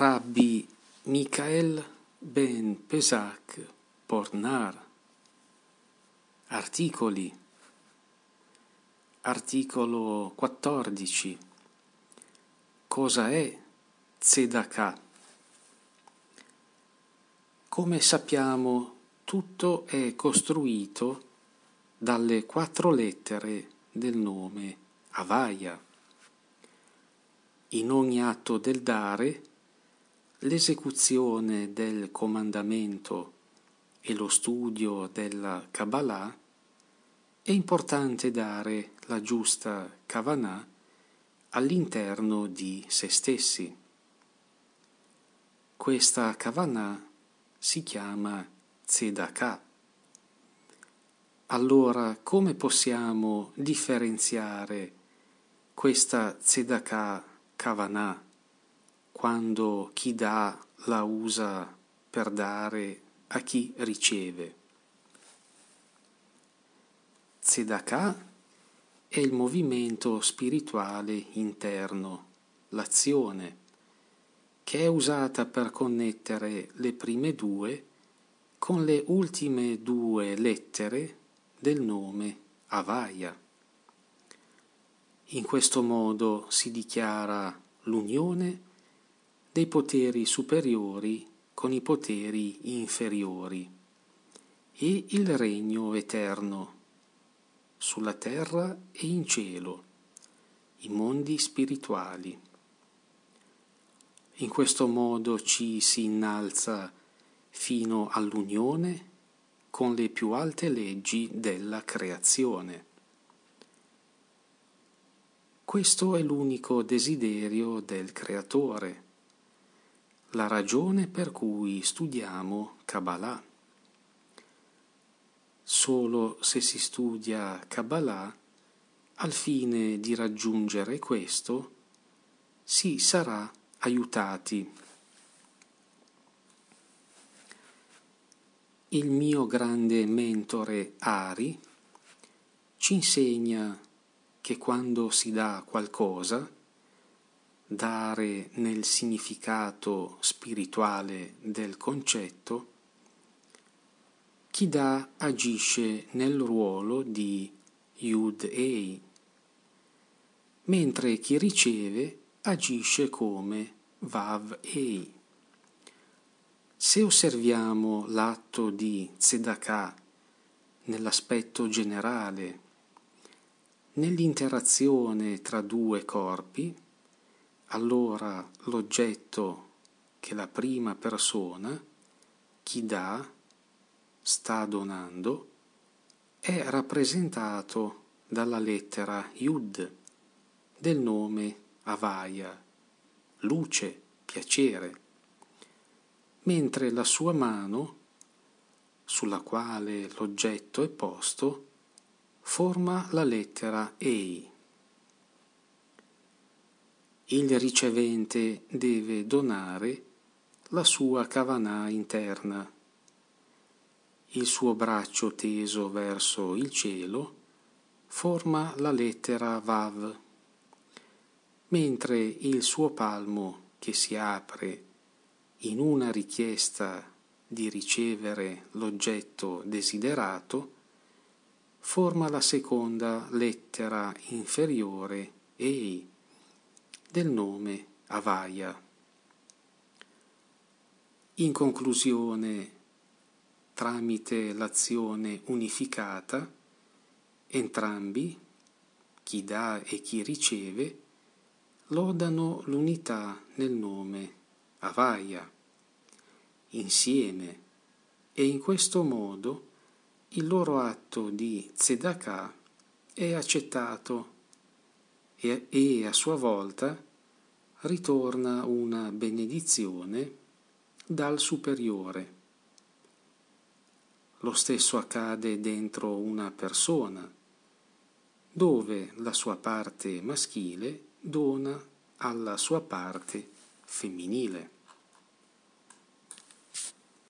Rabbi Michael ben Pesach Portnar. Articoli. Articolo 14. Cosa è Tzedakah? Come sappiamo, tutto è costruito dalle 4 lettere del nome Havaya. In ogni atto del dare, l'esecuzione del comandamento e lo studio della Kabbalah, è importante dare la giusta kavanah all'interno di se stessi. Questa kavanah si chiama Tzedakah. Allora, come possiamo differenziare questa Tzedakah kavanah quando chi dà la usa per dare a chi riceve? Tzedakah è il movimento spirituale interno, l'azione, che è usata per connettere le prime 2 con le ultime 2 lettere del nome Havaya. In questo modo si dichiara l'unione dei poteri superiori con i poteri inferiori e il regno eterno sulla terra e in cielo, i mondi spirituali. In questo modo ci si innalza fino all'unione con le più alte leggi della creazione. Questo è l'unico desiderio del Creatore, la ragione per cui studiamo Kabbalah. Solo se si studia Kabbalah, al fine di raggiungere questo, si sarà aiutati. Il mio grande mentore Ari ci insegna che quando si dà qualcosa, dare nel significato spirituale del concetto, chi dà agisce nel ruolo di Yud-Ei, mentre chi riceve agisce come Vav-Ei. Se osserviamo l'atto di Tzedakah nell'aspetto generale, nell'interazione tra 2 corpi, allora l'oggetto che la prima persona, chi dà, sta donando, è rappresentato dalla lettera Yud del nome Havaya, luce, piacere, mentre la sua mano, sulla quale l'oggetto è posto, forma la lettera Ei. Il ricevente deve donare la sua kavanah interna. Il suo braccio teso verso il cielo forma la lettera Vav, mentre il suo palmo che si apre in una richiesta di ricevere l'oggetto desiderato forma la seconda lettera inferiore Ei del nome Havaya. In conclusione, tramite l'azione unificata, entrambi, chi dà e chi riceve, lodano l'unità nel nome Havaya, insieme, e in questo modo il loro atto di Tzedakah è accettato e a sua volta ritorna una benedizione dal superiore. Lo stesso accade dentro una persona, dove la sua parte maschile dona alla sua parte femminile.